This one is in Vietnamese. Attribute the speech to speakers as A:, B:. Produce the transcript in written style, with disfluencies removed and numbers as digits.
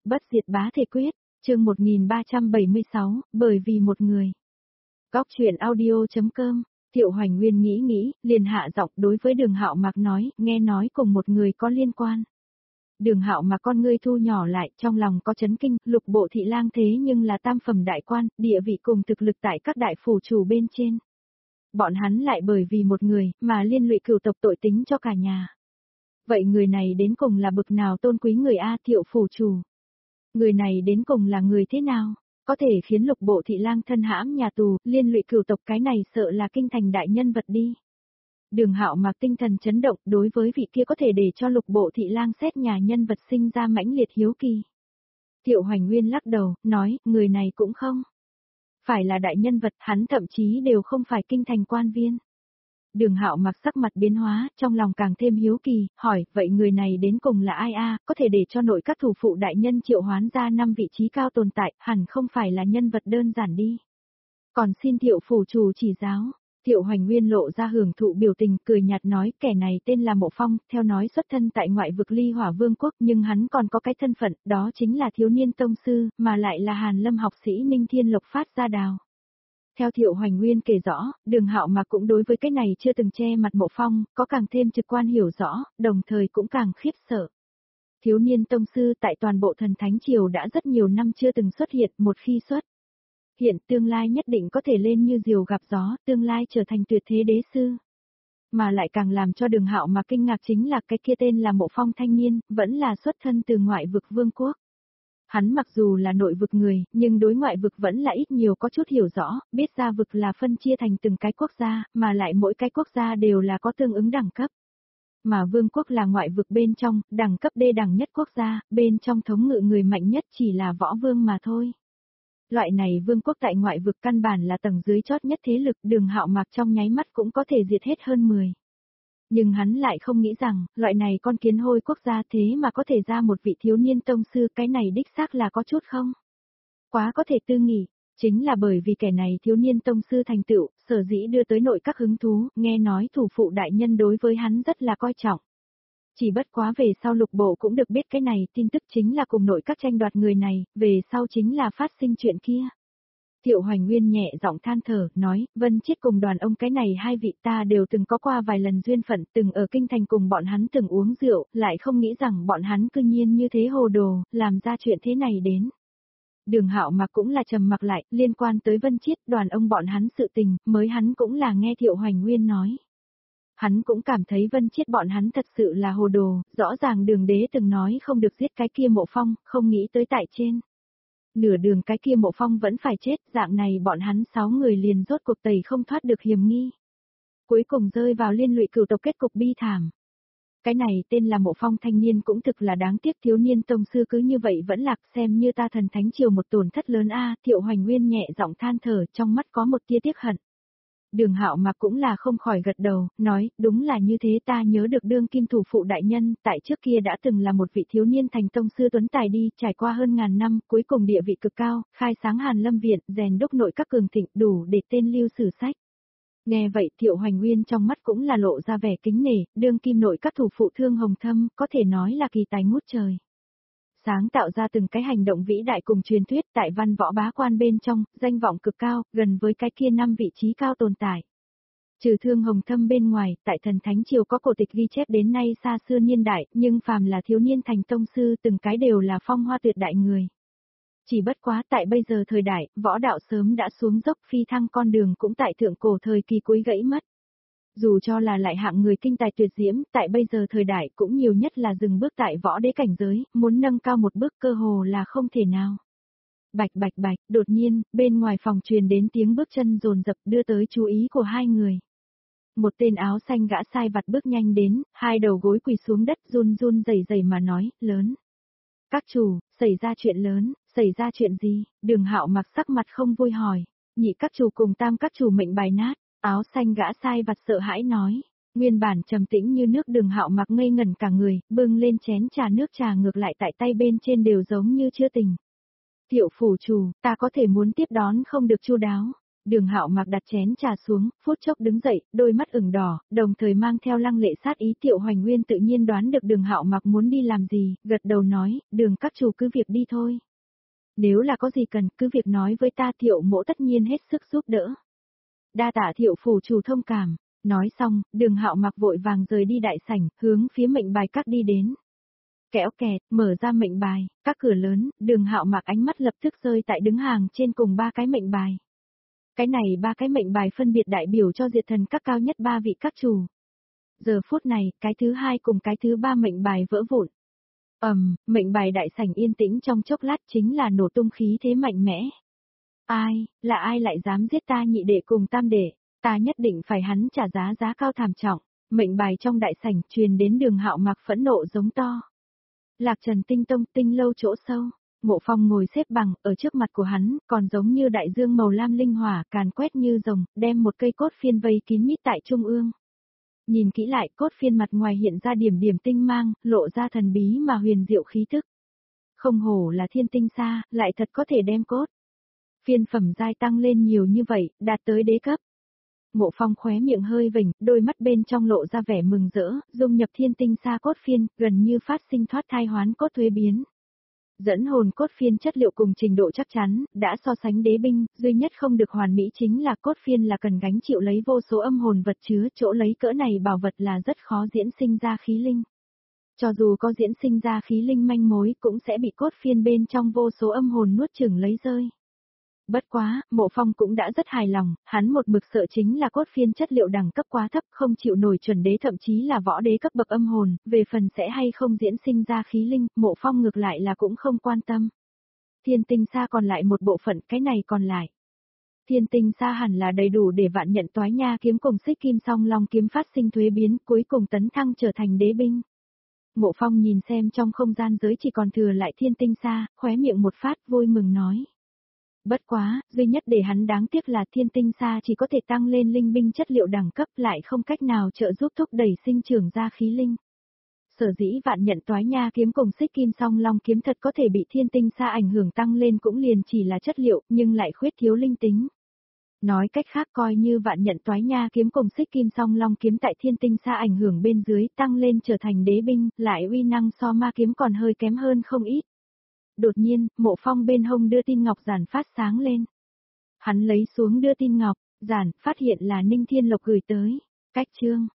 A: Bất diệt bá thể quyết, chương 1376, bởi vì một người. Góc chuyện audio.com, Thiệu Hoành Nguyên nghĩ, liền hạ giọng đối với Đường Hạo Mạc nói, nghe nói cùng một người có liên quan. Đường Hạo Mạc con ngươi thu nhỏ lại, trong lòng có chấn kinh, Lục Bộ thị lang thế nhưng là tam phẩm đại quan, địa vị cùng thực lực tại các đại phủ chủ bên trên. Bọn hắn lại bởi vì một người, mà liên lụy cửu tộc tội tính cho cả nhà. Vậy người này đến cùng là bực nào tôn quý người A Thiệu phủ chủ? Người này đến cùng là người thế nào? Có thể khiến Lục Bộ thị lang thân hãm nhà tù, liên lụy cửu tộc, cái này sợ là kinh thành đại nhân vật đi. Đường Hạo Mạc tinh thần chấn động, đối với vị kia có thể để cho Lục Bộ thị lang xét nhà nhân vật sinh ra mãnh liệt hiếu kỳ. Thiệu Hoành Nguyên lắc đầu, nói, người này cũng không phải là đại nhân vật, hắn thậm chí đều không phải kinh thành quan viên. Đường Hạo Mạc sắc mặt biến hóa, trong lòng càng thêm hiếu kỳ, hỏi, vậy người này đến cùng là ai a? Có thể để cho nội các thủ phụ đại nhân triệu hoán ra 5 vị trí cao tồn tại, hẳn không phải là nhân vật đơn giản đi. Còn xin Thiệu phủ chủ chỉ giáo. Thiệu Hoành Nguyên lộ ra hưởng thụ biểu tình, cười nhạt nói, kẻ này tên là Mộ Phong, theo nói xuất thân tại ngoại vực Ly Hỏa Vương quốc, nhưng hắn còn có cái thân phận, đó chính là thiếu niên tông sư, mà lại là Hàn Lâm học sĩ Ninh Thiên Lộc phát ra đào. Theo Thiệu Hoành Nguyên kể rõ, Đường Hạo Mạc cũng đối với cái này chưa từng che mặt Mộ Phong, có càng thêm trực quan hiểu rõ, đồng thời cũng càng khiếp sợ. Thiếu niên tông sư tại toàn bộ thần thánh triều đã rất nhiều năm chưa từng xuất hiện, một khi xuất hiện tương lai nhất định có thể lên như diều gặp gió, tương lai trở thành tuyệt thế đế sư. Mà lại càng làm cho Đường Hạo Mạc kinh ngạc chính là cái kia tên là Mộ Phong thanh niên, vẫn là xuất thân từ ngoại vực vương quốc. Hắn mặc dù là nội vực người, nhưng đối ngoại vực vẫn là ít nhiều có chút hiểu rõ, biết ra vực là phân chia thành từng cái quốc gia, mà lại mỗi cái quốc gia đều là có tương ứng đẳng cấp. Mà vương quốc là ngoại vực bên trong, đẳng cấp đê đẳng nhất quốc gia, bên trong thống ngự người mạnh nhất chỉ là võ vương mà thôi. Loại này vương quốc tại ngoại vực căn bản là tầng dưới chót nhất thế lực, Đường Hạo Mạc trong nháy mắt cũng có thể diệt hết hơn 10. Nhưng hắn lại không nghĩ rằng, loại này con kiến hôi quốc gia thế mà có thể ra một vị thiếu niên tông sư, cái này đích xác là có chút không? Quá có thể tư nghị, chính là bởi vì kẻ này thiếu niên tông sư thành tựu, sở dĩ đưa tới nội các hứng thú, nghe nói thủ phụ đại nhân đối với hắn rất là coi trọng. Chỉ bất quá về sau Lục Bộ cũng được biết cái này, tin tức chính là cùng nội các tranh đoạt người này, về sau chính là phát sinh chuyện kia. Thiệu Hoành Nguyên nhẹ giọng than thở, nói, Vân Chiết cùng Đoàn ông cái này hai vị ta đều từng có qua vài lần duyên phận, từng ở kinh thành cùng bọn hắn từng uống rượu, lại không nghĩ rằng bọn hắn cư nhiên như thế hồ đồ, làm ra chuyện thế này đến. Đường Hạo Mạc cũng là trầm mặc lại, liên quan tới Vân Chiết, Đoàn ông bọn hắn sự tình, mới hắn cũng là nghe Thiệu Hoành Nguyên nói. Hắn cũng cảm thấy Vân Chiết bọn hắn thật sự là hồ đồ, rõ ràng Đường đế từng nói không được giết cái kia Mộ Phong, không nghĩ tới tại trên. Nửa đường cái kia Mộ Phong vẫn phải chết, dạng này bọn hắn 6 người liền rốt cuộc tẩy không thoát được hiểm nghi. Cuối cùng rơi vào liên lụy cửu tộc kết cục bi thảm. Cái này tên là Mộ Phong thanh niên cũng thực là đáng tiếc, thiếu niên tông sư cứ như vậy vẫn lạc, xem như ta thần thánh triều một tổn thất lớn a. Thiệu Hoành Nguyên nhẹ giọng than thở, trong mắt có một tia tiếc hận. Đường Hạo Mạc cũng là không khỏi gật đầu, nói, đúng là như thế, ta nhớ được đương kim thủ phụ đại nhân, tại trước kia đã từng là một vị thiếu niên thành tông sư tuấn tài đi, trải qua hơn ngàn năm, cuối cùng địa vị cực cao, khai sáng Hàn Lâm viện, rèn đúc nội các cường thịnh, đủ để tên lưu sử sách. Nghe vậy Thiệu Hoành Nguyên trong mắt cũng là lộ ra vẻ kính nể, đương kim nội các thủ phụ Thương Hồng Thâm, có thể nói là kỳ tài ngút trời. Sáng tạo ra từng cái hành động vĩ đại cùng truyền thuyết tại văn võ bá quan bên trong, danh vọng cực cao, gần với cái kia 5 vị trí cao tồn tại. Trừ Thương Hồng Thâm bên ngoài, tại thần thánh triều có cổ tịch ghi chép đến nay xa xưa niên đại, nhưng phàm là thiếu niên thành tông sư từng cái đều là phong hoa tuyệt đại người. Chỉ bất quá tại bây giờ thời đại, võ đạo sớm đã xuống dốc, phi thăng con đường cũng tại thượng cổ thời kỳ cuối gãy mất. Dù cho là lại hạng người kinh tài tuyệt diễm, tại bây giờ thời đại cũng nhiều nhất là dừng bước tại võ đế cảnh giới, muốn nâng cao một bước cơ hồ là không thể nào. Bạch bạch bạch, đột nhiên, bên ngoài phòng truyền đến tiếng bước chân dồn dập đưa tới chú ý của hai người. Một tên áo xanh gã sai vặt bước nhanh đến, hai đầu gối quỳ xuống đất run run rẩy rẩy mà nói, lớn. Các chủ, xảy ra chuyện lớn, xảy ra chuyện gì? Đường Hạo Mạc sắc mặt không vui hỏi, nhị các chủ cùng tam các chủ mệnh bài nát. Áo xanh gã sai vặt sợ hãi nói, nguyên bản trầm tĩnh như nước. Đường Hạo Mạc ngây ngẩn cả người, bưng lên chén trà, nước trà ngược lại tại tay bên trên đều giống như chưa tỉnh. Thiệu phủ chủ, ta có thể muốn tiếp đón không được chu đáo. Đường Hạo Mạc đặt chén trà xuống, phút chốc đứng dậy, đôi mắt ửng đỏ, đồng thời mang theo lăng lệ sát ý. Triệu Hoành Nguyên tự nhiên đoán được Đường Hạo Mạc muốn đi làm gì, gật đầu nói, Đường các chủ cứ việc đi thôi. Nếu là có gì cần, cứ việc nói với ta. Thiệu mỗ tất nhiên hết sức giúp đỡ. Đa tạ Thiệu phủ chủ thông cảm. Nói xong, Đường Hạo Mạc vội vàng rời đi đại sảnh, hướng phía mệnh bài các đi đến. Kéo kẹt, mở ra mệnh bài, các cửa lớn, Đường Hạo Mạc ánh mắt lập tức rơi tại đứng hàng trên cùng 3 cái mệnh bài. Cái này 3 cái mệnh bài phân biệt đại biểu cho diệt thần các cao nhất 3 vị các chủ. Giờ phút này, cái thứ 2 cùng cái thứ 3 mệnh bài vỡ vụn. Mệnh bài đại sảnh yên tĩnh trong chốc lát, chính là nổ tung khí thế mạnh mẽ. Ai lại dám giết ta nhị đệ cùng tam đệ, ta nhất định phải hắn trả giá cao thảm trọng. Mệnh bài trong đại sảnh truyền đến Đường Hạo Mạc phẫn nộ giống to. Lạc Trần Tinh Tông Tinh lâu chỗ sâu, Mộ Phong ngồi xếp bằng, ở trước mặt của hắn, còn giống như đại dương màu lam linh hỏa, càn quét như rồng, đem một cây cốt phiên vây kín mít tại trung ương. Nhìn kỹ lại, cốt phiên mặt ngoài hiện ra điểm điểm tinh mang, lộ ra thần bí mà huyền diệu khí tức. Không hổ là thiên tinh xa, lại thật có thể đem cốt phiên phẩm giai tăng lên nhiều như vậy, đạt tới đế cấp. Mộ Phong khóe miệng hơi vểnh, đôi mắt bên trong lộ ra vẻ mừng rỡ, dung nhập thiên tinh xa cốt phiên, gần như phát sinh thoát thai hoán cốt thuế biến. Dẫn hồn cốt phiên chất liệu cùng trình độ chắc chắn, đã so sánh đế binh, duy nhất không được hoàn mỹ chính là cốt phiên là cần gánh chịu lấy vô số âm hồn vật chứa, chỗ lấy cỡ này bảo vật là rất khó diễn sinh ra khí linh. Cho dù có diễn sinh ra khí linh manh mối cũng sẽ bị cốt phiên bên trong vô số âm hồn nuốt chửng lấy rơi. Bất quá, Mộ Phong cũng đã rất hài lòng, hắn một mực sợ chính là cốt phiên chất liệu đẳng cấp quá thấp, không chịu nổi chuẩn đế thậm chí là võ đế cấp bậc âm hồn, về phần sẽ hay không diễn sinh ra khí linh, Mộ Phong ngược lại là cũng không quan tâm. Thiên tinh xa còn lại một bộ phận, cái này còn lại. Thiên tinh xa hẳn là đầy đủ để vạn nhận toái nha kiếm cùng xích kim song long kiếm phát sinh thuế biến, cuối cùng tấn thăng trở thành đế binh. Mộ Phong nhìn xem trong không gian giới chỉ còn thừa lại thiên tinh xa, khóe miệng một phát vui mừng nói. Bất quá, duy nhất để hắn đáng tiếc là thiên tinh xa chỉ có thể tăng lên linh binh chất liệu đẳng cấp, lại không cách nào trợ giúp thúc đẩy sinh trưởng ra khí linh. Sở dĩ vạn nhận toái nha kiếm cùng xích kim song long kiếm thật có thể bị thiên tinh xa ảnh hưởng tăng lên cũng liền chỉ là chất liệu, nhưng lại khuyết thiếu linh tính. Nói cách khác, coi như vạn nhận toái nha kiếm cùng xích kim song long kiếm tại thiên tinh xa ảnh hưởng bên dưới tăng lên trở thành đế binh, lại uy năng so ma kiếm còn hơi kém hơn không ít. Đột nhiên, Mộ Phong bên hông đưa tin ngọc giản phát sáng lên. Hắn lấy xuống đưa tin ngọc, giản, phát hiện là Ninh Thiên Lộc gửi tới. Cách chương.